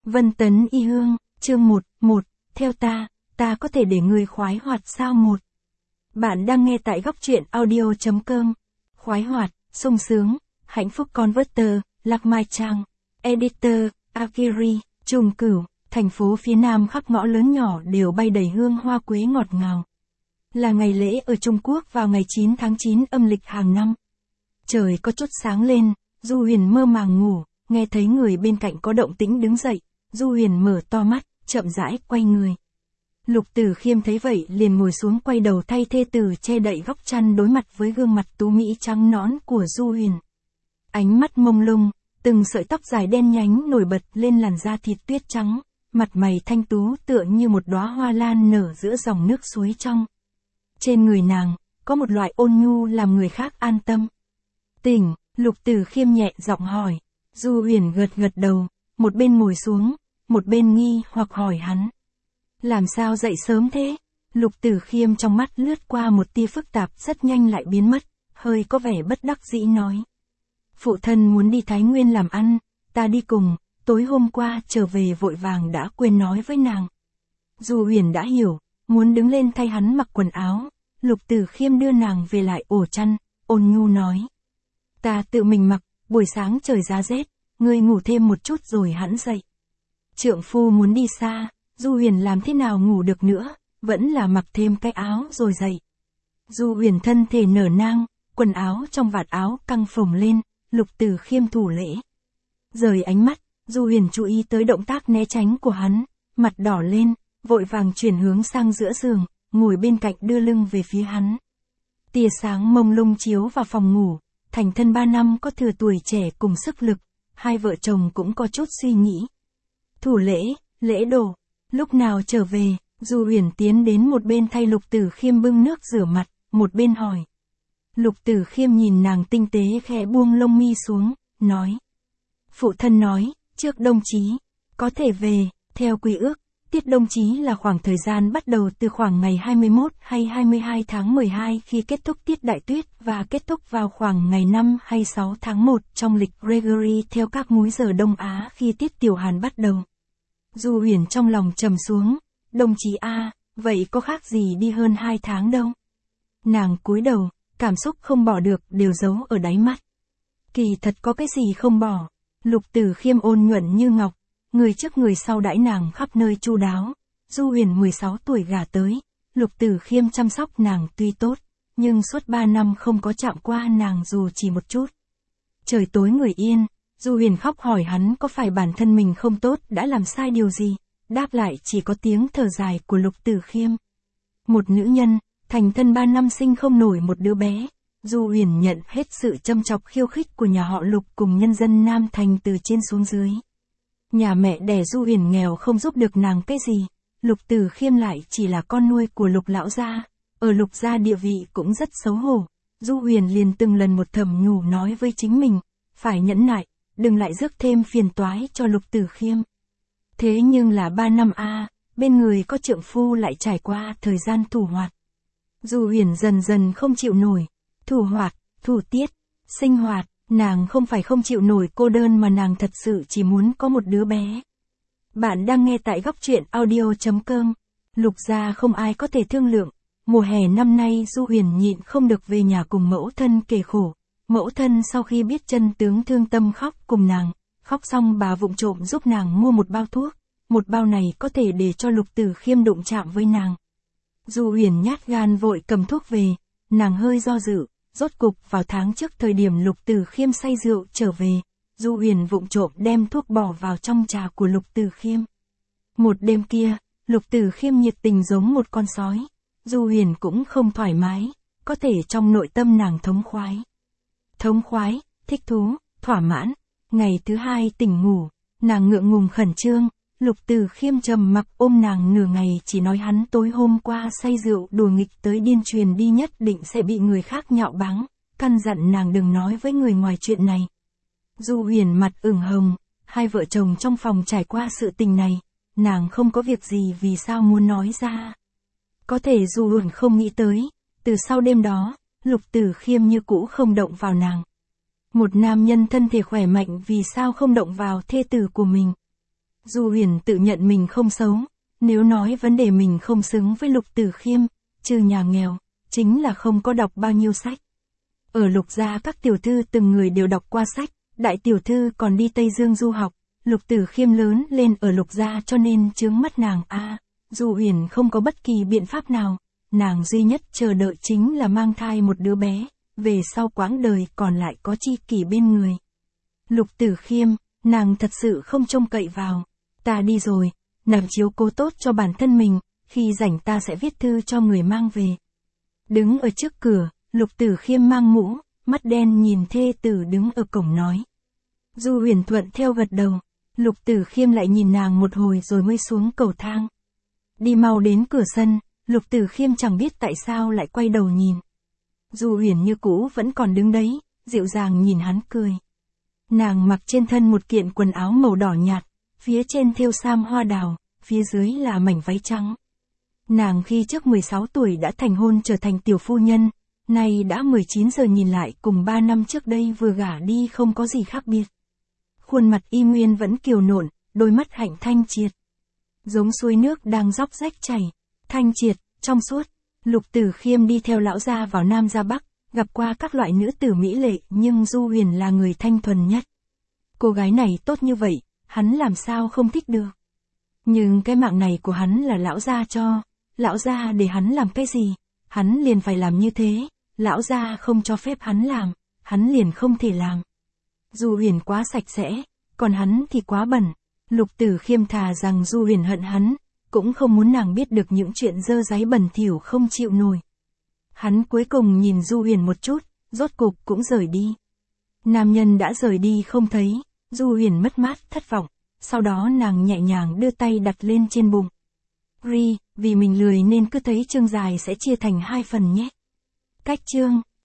Vân Tấn Y Hương, chương 1, theo ta có thể để người khoái hoạt sao 1. Bạn đang nghe tại góc truyện audio.com. Khoái hoạt, sung sướng, hạnh phúc Converter, Lạc Mai Trang, Editor, Akiri, Trùng Cửu, thành phố phía Nam khắp ngõ lớn nhỏ đều bay đầy hương hoa quế ngọt ngào. Là ngày lễ ở Trung Quốc vào ngày 9 tháng 9 âm lịch hàng năm. Trời có chút sáng lên, Du Huyền mơ màng ngủ, nghe thấy người bên cạnh có động tĩnh đứng dậy, Du Huyền mở to mắt, chậm rãi quay người. Lục Tử Khiêm thấy vậy liền ngồi xuống quay đầu thay thê tử che đậy góc chăn đối mặt với gương mặt tú mỹ trắng nõn của Du Huyền. Ánh mắt mông lung, từng sợi tóc dài đen nhánh nổi bật lên làn da thịt tuyết trắng, mặt mày thanh tú tựa như một đóa hoa lan nở giữa dòng nước suối trong. Trên người nàng, có một loại ôn nhu làm người khác an tâm. Tỉnh, Lục Tử Khiêm nhẹ giọng hỏi. Du Huyền gật gật đầu, một bên ngồi xuống, một bên nghi hoặc hỏi hắn. Làm sao dậy sớm thế? Lục Tử Khiêm trong mắt lướt qua một tia phức tạp rất nhanh lại biến mất, hơi có vẻ bất đắc dĩ nói. Phụ thân muốn đi Thái Nguyên làm ăn, ta đi cùng, tối hôm qua trở về vội vàng đã quên nói với nàng. Du Huyền đã hiểu, muốn đứng lên thay hắn mặc quần áo, Lục Tử Khiêm đưa nàng về lại ổ chăn, ôn nhu nói. Ta tự mình mặc, buổi sáng trời giá rét, ngươi ngủ thêm một chút rồi hẵng dậy. Trượng phu muốn đi xa, Du Huyền làm thế nào ngủ được nữa, vẫn là mặc thêm cái áo rồi dậy. Du Huyền thân thể nở nang, quần áo trong vạt áo căng phồng lên, Lục Tử Khiêm thủ lễ. Rời ánh mắt, Du Huyền chú ý tới động tác né tránh của hắn, mặt đỏ lên, vội vàng chuyển hướng sang giữa giường, ngồi bên cạnh đưa lưng về phía hắn. Tia sáng mông lung chiếu vào phòng ngủ, thành thân 3 năm có thừa tuổi trẻ cùng sức lực, hai vợ chồng cũng có chút suy nghĩ. Thủ lễ, lễ đồ, lúc nào trở về, Du Huyền tiến đến một bên thay Lục Tử Khiêm bưng nước rửa mặt, một bên hỏi. Lục Tử Khiêm nhìn nàng tinh tế khẽ buông lông mi xuống, nói. Phụ thân nói, trước đông chí, có thể về, theo quy ước, tiết đông chí là khoảng thời gian bắt đầu từ khoảng ngày 21 hay 22 tháng 12 khi kết thúc tiết đại tuyết và kết thúc vào khoảng ngày 5 hay 6 tháng 1 trong lịch Gregory theo các múi giờ Đông Á khi tiết tiểu hàn bắt đầu. Du Huyền trong lòng trầm xuống, đồng chí A, vậy có khác gì đi hơn 2 tháng đâu. Nàng cúi đầu, cảm xúc không bỏ được đều giấu ở đáy mắt. Kỳ thật có cái gì không bỏ, Lục Tử Khiêm ôn nhuận như ngọc, người trước người sau đãi nàng khắp nơi chu đáo. Du Huyền 16 tuổi gả tới, Lục Tử Khiêm chăm sóc nàng tuy tốt, nhưng suốt 3 năm không có chạm qua nàng dù chỉ một chút. Trời tối người yên, Du Huyền khóc hỏi hắn có phải bản thân mình không tốt đã làm sai điều gì, đáp lại chỉ có tiếng thở dài của Lục Tử Khiêm. Một nữ nhân, thành thân 3 năm sinh không nổi một đứa bé, Du Huyền nhận hết sự châm chọc khiêu khích của nhà họ Lục cùng nhân dân Nam Thành từ trên xuống dưới. Nhà mẹ đẻ Du Huyền nghèo không giúp được nàng cái gì, Lục Tử Khiêm lại chỉ là con nuôi của Lục lão gia, ở Lục gia địa vị cũng rất xấu hổ. Du Huyền liền từng lần một thầm nhủ nói với chính mình, phải nhẫn nại, đừng lại rước thêm phiền toái cho Lục Tử Khiêm. Thế nhưng là 3 năm bên người có trượng phu lại trải qua thời gian thủ hoạt. Du Huyền dần dần không chịu nổi, thủ hoạt, thủ tiết, sinh hoạt, nàng không phải không chịu nổi cô đơn mà nàng thật sự chỉ muốn có một đứa bé. Bạn đang nghe tại góc truyện audio.com. Lục gia không ai có thể thương lượng, mùa hè năm nay Du Huyền nhịn không được về nhà cùng mẫu thân kể khổ. Mẫu thân sau khi biết chân tướng thương tâm khóc cùng nàng, khóc xong bà vụng trộm giúp nàng mua một bao thuốc, một bao này có thể để cho Lục Tử Khiêm đụng chạm với nàng. Du Huyền nhát gan vội cầm thuốc về, nàng hơi do dự, rốt cục vào tháng trước thời điểm Lục Tử Khiêm say rượu trở về, Du Huyền vụng trộm đem thuốc bỏ vào trong trà của Lục Tử Khiêm. Một đêm kia, Lục Tử Khiêm nhiệt tình giống một con sói, Du Huyền cũng không thoải mái, có thể trong nội tâm nàng thống khoái, thích thú, thỏa mãn. Ngày thứ 2 tỉnh ngủ, nàng ngượng ngùng khẩn trương, Lục Tử Khiêm trầm mặc ôm nàng nửa ngày chỉ nói hắn tối hôm qua say rượu đùa nghịch tới điên truyền đi nhất định sẽ bị người khác nhạo báng, căn dặn nàng đừng nói với người ngoài chuyện này. Du Huyền mặt ửng hồng, hai vợ chồng trong phòng trải qua sự tình này, nàng không có việc gì vì sao muốn nói ra. Có thể Du Huyền không nghĩ tới, từ sau đêm đó, Lục Tử Khiêm như cũ không động vào nàng. Một nam nhân thân thể khỏe mạnh vì sao không động vào thê tử của mình. Du Huyền tự nhận mình không xấu, nếu nói vấn đề mình không xứng với Lục Tử Khiêm, trừ nhà nghèo, chính là không có đọc bao nhiêu sách. Ở Lục gia các tiểu thư từng người đều đọc qua sách, đại tiểu thư còn đi Tây Dương du học, Lục Tử Khiêm lớn lên ở Lục gia cho nên chướng mắt nàng Du Huyền không có bất kỳ biện pháp nào, nàng duy nhất chờ đợi chính là mang thai một đứa bé, về sau quãng đời còn lại có tri kỷ bên người. Lục Tử Khiêm, nàng thật sự không trông cậy vào, ta đi rồi, nàng chiếu cố tốt cho bản thân mình, khi rảnh ta sẽ viết thư cho người mang về. Đứng ở trước cửa, Lục Tử Khiêm mang mũ, mắt đen nhìn thê tử đứng ở cổng nói. Du Huyền thuận theo gật đầu, Lục Tử Khiêm lại nhìn nàng một hồi rồi mới xuống cầu thang. Đi mau đến cửa sân, Lục Tử Khiêm chẳng biết tại sao lại quay đầu nhìn. Du Huyền như cũ vẫn còn đứng đấy, dịu dàng nhìn hắn cười. Nàng mặc trên thân một kiện quần áo màu đỏ nhạt, phía trên thêu sam hoa đào, phía dưới là mảnh váy trắng. Nàng khi trước 16 tuổi đã thành hôn trở thành tiểu phu nhân, nay đã 19 giờ nhìn lại cùng 3 năm trước đây vừa gả đi không có gì khác biệt. Khuôn mặt y nguyên vẫn kiều nộn, đôi mắt hạnh thanh triệt. Giống suối nước đang róc rách chảy, thanh triệt, trong suốt. Lục Tử Khiêm đi theo lão gia vào Nam ra Bắc, gặp qua các loại nữ tử mỹ lệ nhưng Du Huyền là người thanh thuần nhất. Cô gái này tốt như vậy, hắn làm sao không thích được. Nhưng cái mạng này của hắn là lão gia cho, lão gia để hắn làm cái gì, hắn liền phải làm như thế, lão gia không cho phép hắn làm, hắn liền không thể làm. Du Huyền quá sạch sẽ, còn hắn thì quá bẩn. Lục Tử Khiêm thà rằng Du Huyền hận hắn, cũng không muốn nàng biết được những chuyện dơ dáy bẩn thỉu không chịu nổi. Hắn cuối cùng nhìn Du Huyền một chút, rốt cục cũng rời đi. Nam nhân đã rời đi không thấy, Du Huyền mất mát, thất vọng, sau đó nàng nhẹ nhàng đưa tay đặt lên trên bụng. Ri, vì mình lười nên cứ thấy chương dài sẽ chia thành 2 phần nhé. Cách chương